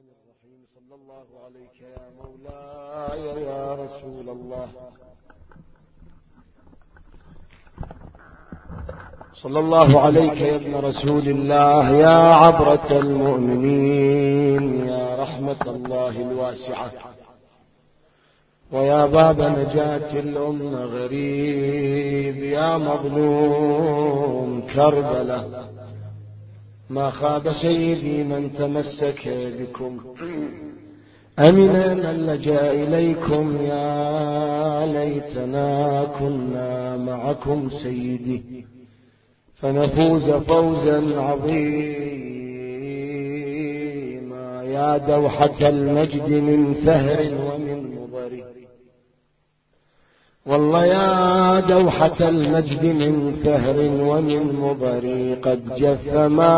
الرحمن الرحيم. صلى الله عليك يا مولاي يا رسول الله، صلى الله عليك يا ابن رسول الله، يا عبرة المؤمنين، يا رحمة الله الواسعة، ويا باب نجاة الأمة غريب، يا مظلوم كربلاء. ما خاب سيدي من تمسك بكم، أمنا من لجأ إليكم، يا ليتنا كنا معكم سيدي فنفوز فوزا عظيما. يا دوحة المجد من ثهر ومن مضر، والله يا دوحة المجد من ثهر ومن مضر، قد جف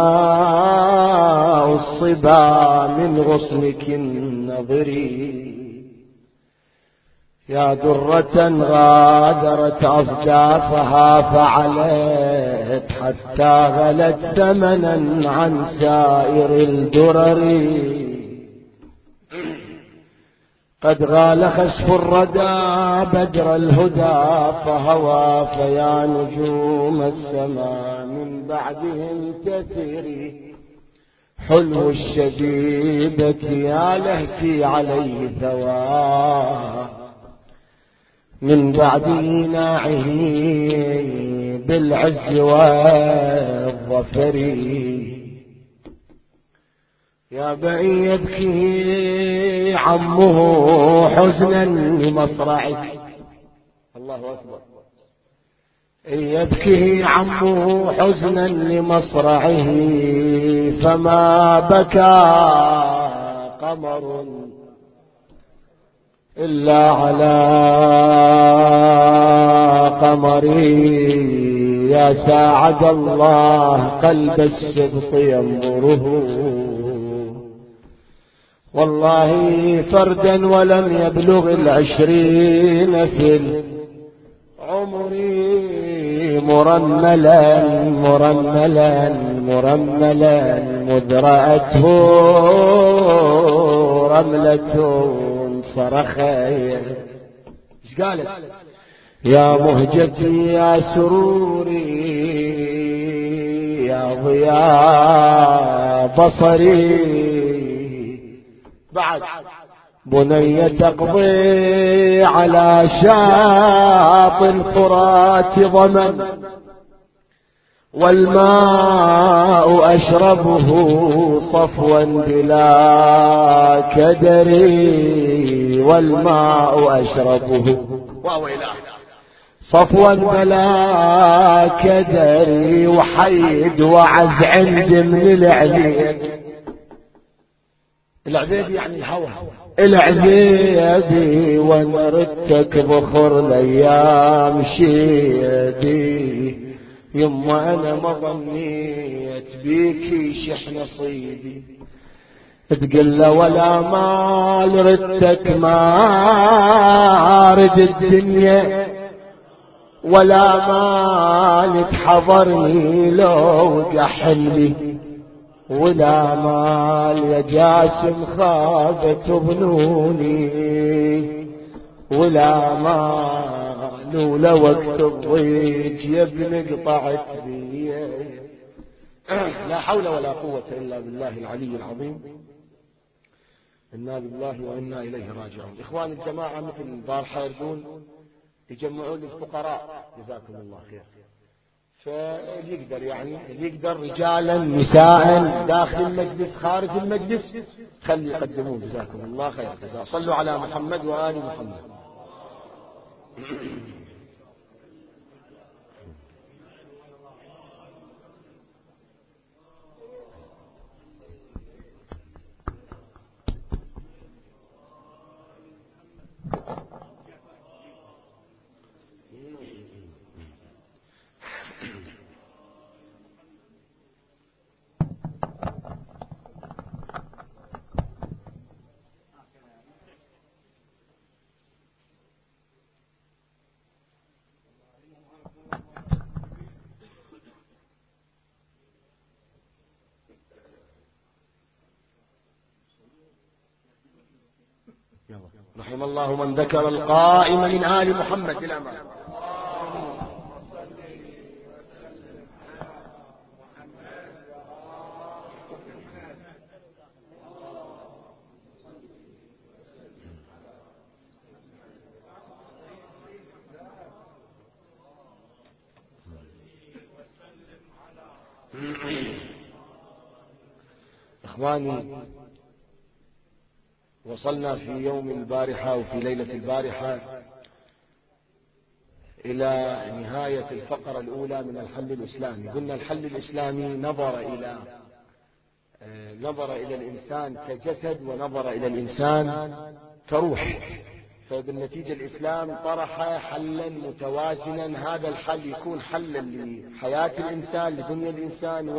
ماء الصبا من غصنك النظري. يا درة غادرت أصدافها فعلت، حتى غلت ثمنا عن سائر الدرر. قد غال خسف الردى بدر الهدى فهوى، فيا نجوم السماء من بعدهم تثري. حلو الشبيبة يا لهفي عليه ثواه، من بعد إيناعه بالعز والظفر. يا بني يبكي عمه حزنا لمصرعه، الله أكبر. يبكي عمه حزنا لمصرعه، فما بكى قمر إلا على قمري. يا ساعد الله قلب السبط ينظره، والله فردا ولم يبلغ 20 في العمر. مرملا مرملا مرملا مذ رأته رملة صرخير. ايش قالت؟ يا مهجتي يا سروري يا ضياء بصري. بعد بني تقضي على شاط الفرات ضمن، والماء أشربه صفوا بلا كدر. والماء أشربه صفوا بلا كدر، وحيد وعز عند من العبيد. العبيد يعني الهوى، العبيد ونرتك بخر الايام شيدي. يما انا ما ظنيت بيكي شح نصيبي، تقل ولا مال ردتك ما رد الدنيا، ولا مال تحضرني لو قحلي، ولا مال يا جاسم خافت بنوني، ولا مال ولا وقت الضيق يا ابن قطعت بي. لا حول ولا قوة إلا بالله العلي العظيم. إنا لله وإنا إليه راجعون. إخوان الجماعة مثل دار حيردون يجمعون الفقراء جزاكم الله خير، فاللي يقدر يعني اللي يقدر رجالا نساء داخل المجلس خارج المجلس خلي يقدمون جزاكم الله خير جزاء. صلوا على محمد وآل محمد. رحم الله من ذكر القائم من آل محمد بالأمان. إخواني، وصلنا في يوم البارحة وفي ليلة البارحة إلى نهاية الفقرة الأولى من الحل الإسلامي. قلنا الحل الإسلامي نظر إلى الإنسان كجسد ونظر إلى الإنسان كروح، فبالنتيجة الإسلام طرح حلا متوازنا. هذا الحل يكون حلا لحياة الإنسان، لدنيا الإنسان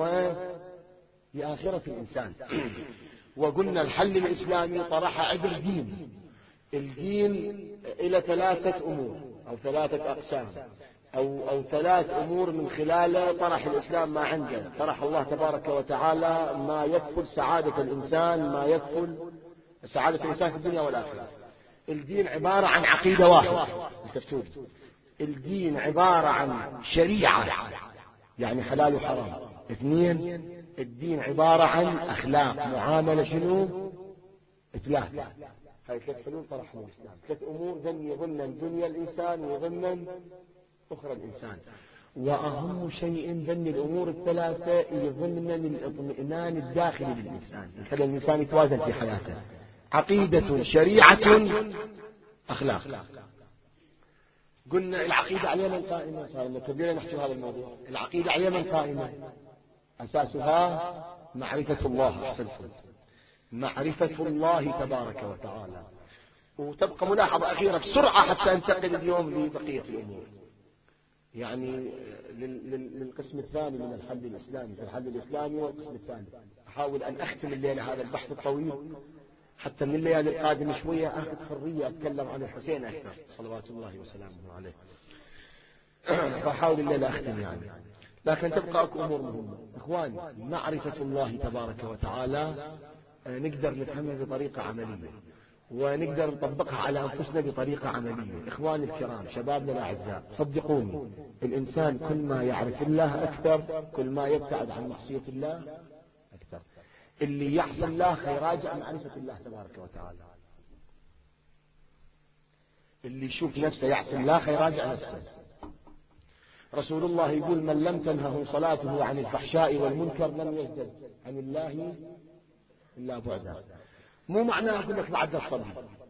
ولآخرة الإنسان. وقلنا الحل الإسلامي طرح عبر دين. الدين إلى 3 أمور أو 3 أقسام أو 3 أمور من خلاله طرح الإسلام ما عنده. طرح الله تبارك وتعالى ما يكفل سعادة الإنسان، ما يكفل سعادة الإنسان في الدنيا والآخرة. الدين عبارة عن عقيدة واحدة، الدين عبارة عن شريعة يعني حلال وحرام. 2، الدين عبارة عن أخلاق، معاملة شنو؟ 3. هاي 3 حلول طرحهم الإسلام. 3 أمور يضمن دنيا الإنسان ويضمن أخرى الإنسان. وأهم شيء ضمن الأمور ال3 يضمن الاطمئنان الداخلي للإنسان، يخلي الإنسان يتوازن في حياته. عقيدة، شريعة، أخلاق. قلنا العقيدة على من قائمة، صار كبيرة نحكي هذا الموضوع. العقيدة على من قائمة؟ أساسها معرفة الله. أحسنتم، معرفة الله تبارك وتعالى. وتبقى ملاحظة أخيرة بسرعة حتى أنتقل اليوم لبقية الأمور، يعني للقسم الثاني من الحل الإسلامي. في الحل الإسلامي والقسم الثاني أحاول أن أختم الليلة هذا البحث الطويل حتى من الليالي القادمة شوية أخذ حرية أتكلم عن الحسين أكثر صلوات الله وسلامه عليه. فأحاول الليلة أختم يعني، لكن تبقى أكو أمور مهمة. إخواني، معرفة الله تبارك وتعالى نقدر نفهمها بطريقة عملية، ونقدر نطبقها على أنفسنا بطريقة عملية. إخواني الكرام، شبابنا الأعزاء، صدقوني الإنسان كل ما يعرف الله أكثر كل ما يبتعد عن معصية الله أكثر. اللي يحصل الله خيراجع معرفة الله تبارك وتعالى. اللي يشوف نفسه يعصي الله خيراجع نفسه. رسول الله يقول: من لم تنهه صلاته عن الفحشاء والمنكر لم يزدد عن الله إلا بعدا. مو معناه أقول لك بعد الصلاة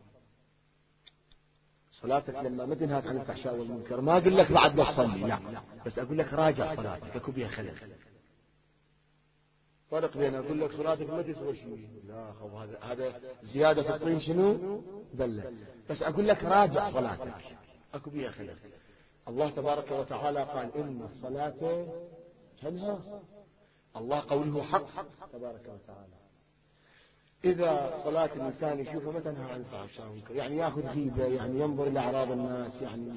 صلاتك لما ما تنهاك عن الفحشاء والمنكر ما أقول لك بعد تصلي، لا، بس أقول لك راجع صلاتك اكو بها خلل. فرق بين أقول لك صلاتك ما تسوى شيء، لا هذا زيادة في الطين شنو بلة، بس أقول لك راجع صلاتك اكو بها خلل. الله تبارك وتعالى قال: إن الصلاة تنهى. الله قوله حق تبارك وتعالى. إذا صلاة الإنسان يشوفه ما تنهى عن الفحشاء والمنكر، يعني يأخذ غيبة، يعني ينظر إلى أعراض الناس، يعني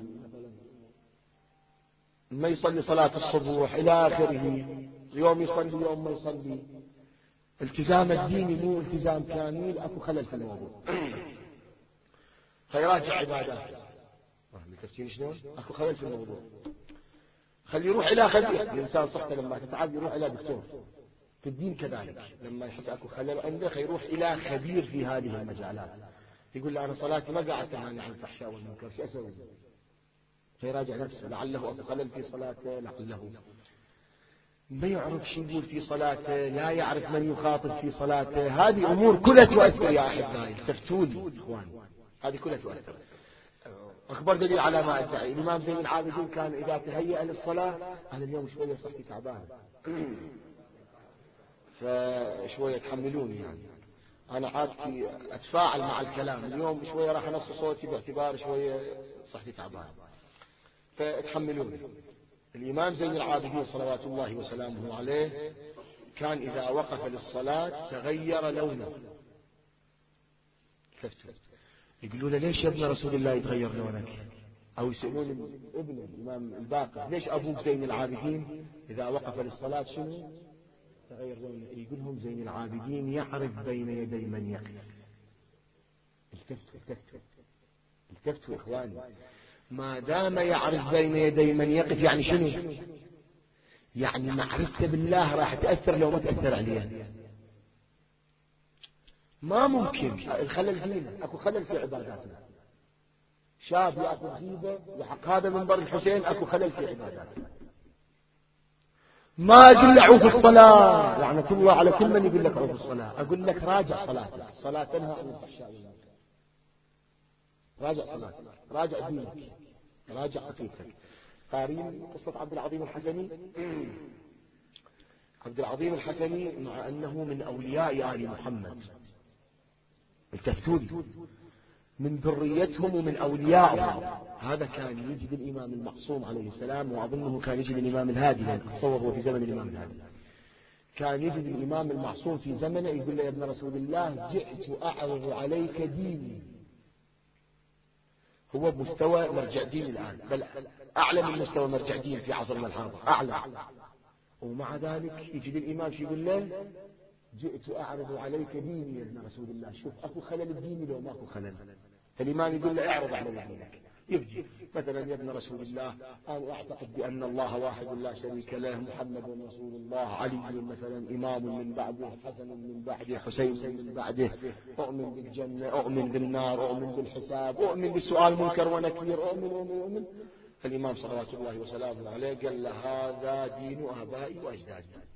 ما يصلي صلاة الصبح إلى آخره، يوم يصلي يوم ما يصلي. التزام الديني مو التزام كامل، أكو خلل في الموضوع. فيراجع عباداته. التفسير شلون؟ أكو خلل في الموضوع. خلي يروح إلى خبير. الإنسان صحته لما تتعب يروح إلى دكتور. في الدين كذلك، لما يحس أكو خلل عنده يروح إلى خبير في هذه المجالات. يقول له: أنا صلاتي ما قاعد تنهاني عن الفحشاء والمنكر، شو أسوي؟ فيراجع نفسه، لعله أكو خلل في صلاته، لعله ما يعرف شو يقول في صلاته، لا يعرف من يخاطب في صلاته. هذه أمور كلها تؤثر يا أحبائي، تفتوني إخواني، هذه كلها تؤثر. أخبر دليل على ما أدعي: الإمام زين العابدين كان إذا تهيأ للصلاة، أنا اليوم شوية صحتي تعبان فشوية تحملوني، يعني أنا عادتي أتفاعل مع الكلام، اليوم شوية راح أنص صوتي باعتبار شوية صحتي تعبان فتحملوني. الإمام زين العابدين صلوات الله وسلامه عليه كان إذا وقف للصلاة تغير لونه. يقولوا له: ليش يا ابن رسول الله يتغير لونك؟ أو يسألون ابن الإمام الباقر: ليش أبوك زين العابدين إذا وقف للصلاة شنو تغير لونه؟ يقول لهم: زين العابدين يعرف بين يدي من يقف. التفتوا إخواني، ما دام يعرف بين يدي من يقف، يعني شنو؟ يعني معرفته بالله راح تأثر لو ما تأثر عليه. ما ممكن الخلل فينا، اكو خلل في عباداتنا. شاب ياخذ غيبه وحق هذا منبر الحسين، اكو خلل في عباداتنا. ما اقول له عوف الصلاه، لعنة الله على كل من يقول لك عوف الصلاه. اقول لك راجع صلاتك، الصلاه تنهى عن الفحشاء والمنكر. راجع صلاتك، راجع دينك، راجع عقيدتك. قارين قصه عبد العظيم الحسني. عبد العظيم الحسني مع انه من اولياء ال محمد، التفتولي من ذريتهم ومن أوليائهم، هذا كان يجد الإمام المعصوم عليه السلام، وأظنه كان يجد الإمام الهادي، لأن أتصور هو في زمن الإمام الهادي. كان يجد الإمام المعصوم في زمنه يقول له: يا ابن رسول الله، جئت أعرض عليك ديني. هو بمستوى مرجع دين الآن، بل أعلى من مستوى مرجع دين في عصرنا الحاضر، أعلى. ومع ذلك يجد الإمام شو يقول له: جئت أعرض عليك ديني يا ابن رسول الله. شوف أكو خلل الدين لو ماكو خلل. الإمام يقول له: اعرض علي دينك. يجي مثلا: يا ابن رسول الله، أنا أعتقد بأن الله واحد لا شريك له، محمد رسول الله، علي مثلا إمام من بعده، حسن من بعده، حسين من بعده، أؤمن بالجنة، أؤمن بالنار، أؤمن بالحساب، أؤمن بالسؤال منكر ونكير، أؤمن. الإمام صلوات الله وسلامه عليه قال له: هذا دين آبائي وأجدادي.